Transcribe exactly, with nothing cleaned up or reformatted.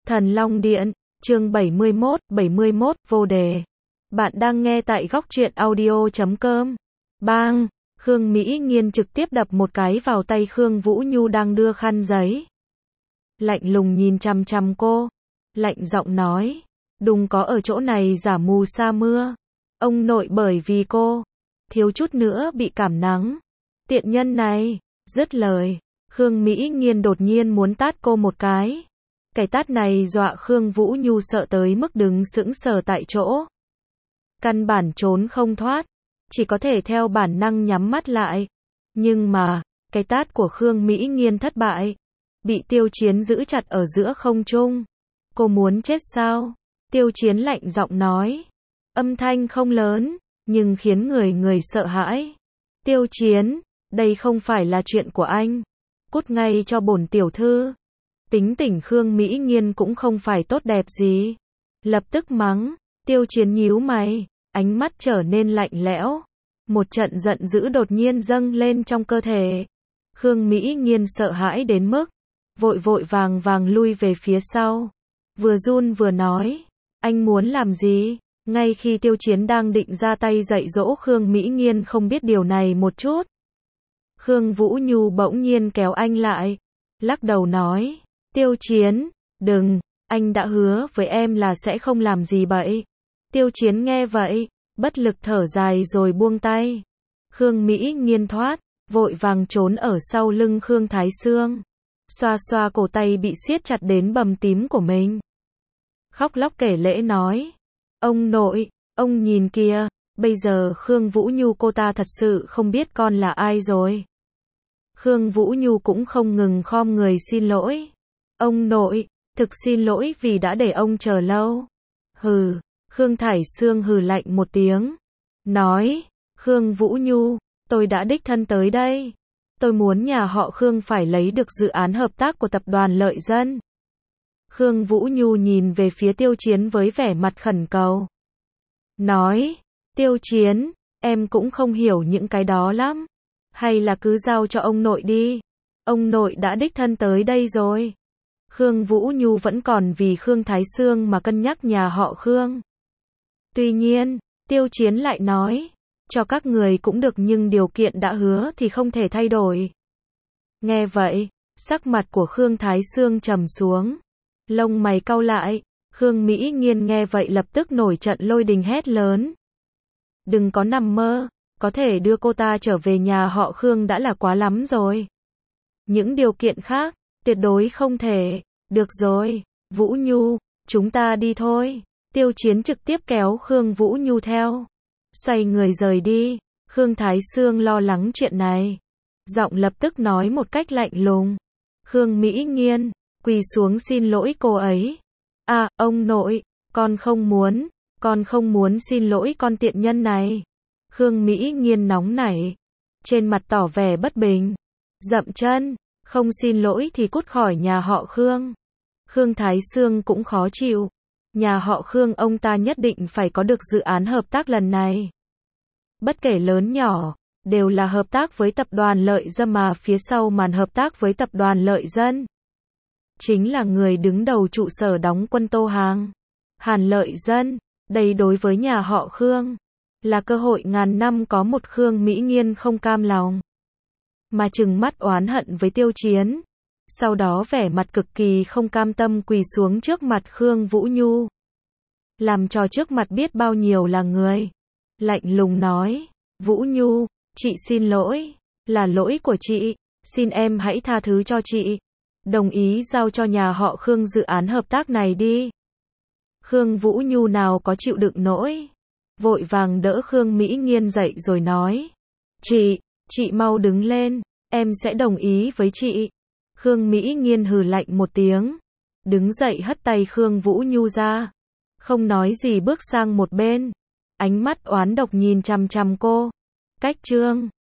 Thần Long Điện, chương bảy mươi mốt, bảy mươi mốt, vô đề. Bạn đang nghe tại góc truyện audio chấm com. Bang, Khương Mỹ Nghiên trực tiếp đập một cái vào tay Khương Vũ Nhu đang đưa khăn giấy. Lạnh lùng nhìn chằm chằm cô, lạnh giọng nói, đừng có ở chỗ này giả mù sa mưa. Ông nội bởi vì cô, thiếu chút nữa bị cảm nắng. Tiện nhân này, dứt lời, Khương Mỹ Nghiên đột nhiên muốn tát cô một cái. Cái tát này dọa Khương Vũ Nhu sợ tới mức đứng sững sờ tại chỗ. Căn bản trốn không thoát, chỉ có thể theo bản năng nhắm mắt lại. Nhưng mà, cái tát của Khương Mỹ Nghiên thất bại, bị Tiêu Chiến giữ chặt ở giữa không trung. Cô muốn chết sao? Tiêu Chiến lạnh giọng nói. Âm thanh không lớn, nhưng khiến người người sợ hãi. Tiêu Chiến, đây không phải là chuyện của anh. Cút ngay cho bổn tiểu thư. Tính tình Khương Mỹ Nghiên cũng không phải tốt đẹp gì. Lập tức mắng, Tiêu Chiến nhíu mày, ánh mắt trở nên lạnh lẽo. Một trận giận dữ đột nhiên dâng lên trong cơ thể. Khương Mỹ Nghiên sợ hãi đến mức, vội vội vàng vàng lui về phía sau. Vừa run vừa nói, anh muốn làm gì? Ngay khi Tiêu Chiến đang định ra tay dạy dỗ Khương Mỹ Nghiên không biết điều này một chút. Khương Vũ Nhu bỗng nhiên kéo anh lại, lắc đầu nói, Tiêu Chiến, đừng, anh đã hứa với em là sẽ không làm gì bậy. Tiêu Chiến nghe vậy, bất lực thở dài rồi buông tay. Khương Mỹ Nghiên thoát, vội vàng trốn ở sau lưng Khương Thái Sương. Xoa xoa cổ tay bị siết chặt đến bầm tím của mình. Khóc lóc kể lễ nói, ông nội, ông nhìn kìa, bây giờ Khương Vũ Nhu cô ta thật sự không biết con là ai rồi. Khương Vũ Nhu cũng không ngừng khom người xin lỗi. Ông nội, thực xin lỗi vì đã để ông chờ lâu. Hừ, Khương Thải Sương hừ lạnh một tiếng. Nói, Khương Vũ Nhu, tôi đã đích thân tới đây. Tôi muốn nhà họ Khương phải lấy được dự án hợp tác của tập đoàn Lợi Dân. Khương Vũ Nhu nhìn về phía Tiêu Chiến với vẻ mặt khẩn cầu. Nói, Tiêu Chiến, em cũng không hiểu những cái đó lắm. Hay là cứ giao cho ông nội đi. Ông nội đã đích thân tới đây rồi. Khương Vũ Nhu vẫn còn vì Khương Thái Sương mà cân nhắc nhà họ Khương. Tuy nhiên, Tiêu Chiến lại nói, cho các người cũng được nhưng điều kiện đã hứa thì không thể thay đổi. Nghe vậy, sắc mặt của Khương Thái Sương trầm xuống. Lông mày cau lại, Khương Mỹ Nghiên nghe vậy lập tức nổi trận lôi đình hét lớn. Đừng có nằm mơ, có thể đưa cô ta trở về nhà họ Khương đã là quá lắm rồi. Những điều kiện khác, tuyệt đối không thể. Được rồi, Vũ Nhu, chúng ta đi thôi. Tiêu Chiến trực tiếp kéo Khương Vũ Nhu theo. Xoay người rời đi, Khương Thái Sương lo lắng chuyện này. Giọng lập tức nói một cách lạnh lùng. Khương Mỹ Nghiên, quỳ xuống xin lỗi cô ấy. À, ông nội, con không muốn, con không muốn xin lỗi con tiện nhân này. Khương Mỹ Nghiên nóng nảy, trên mặt tỏ vẻ bất bình. Dậm chân, không xin lỗi thì cút khỏi nhà họ Khương. Khương Thái Sương cũng khó chịu. Nhà họ Khương ông ta nhất định phải có được dự án hợp tác lần này. Bất kể lớn nhỏ, đều là hợp tác với tập đoàn Lợi Dân mà phía sau màn hợp tác với tập đoàn Lợi Dân. Chính là người đứng đầu trụ sở đóng quân Tô Hàng. Hàn Lợi Dân, đây đối với nhà họ Khương, là cơ hội ngàn năm có một. Khương Mỹ Nghiên không cam lòng, mà trừng mắt oán hận với Tiêu Chiến. Sau đó vẻ mặt cực kỳ không cam tâm quỳ xuống trước mặt Khương Vũ Nhu. Làm trò trước mặt biết bao nhiêu là người. Lạnh lùng nói, Vũ Nhu, chị xin lỗi, là lỗi của chị, xin em hãy tha thứ cho chị. Đồng ý giao cho nhà họ Khương dự án hợp tác này đi. Khương Vũ Nhu nào có chịu đựng nổi. Vội vàng đỡ Khương Mỹ Nghiên dậy rồi nói. Chị, chị mau đứng lên, em sẽ đồng ý với chị. Khương Mỹ Nghiên hừ lạnh một tiếng. Đứng dậy hất tay Khương Vũ Nhu ra. Không nói gì bước sang một bên. Ánh mắt oán độc nhìn chằm chằm cô. Cách chương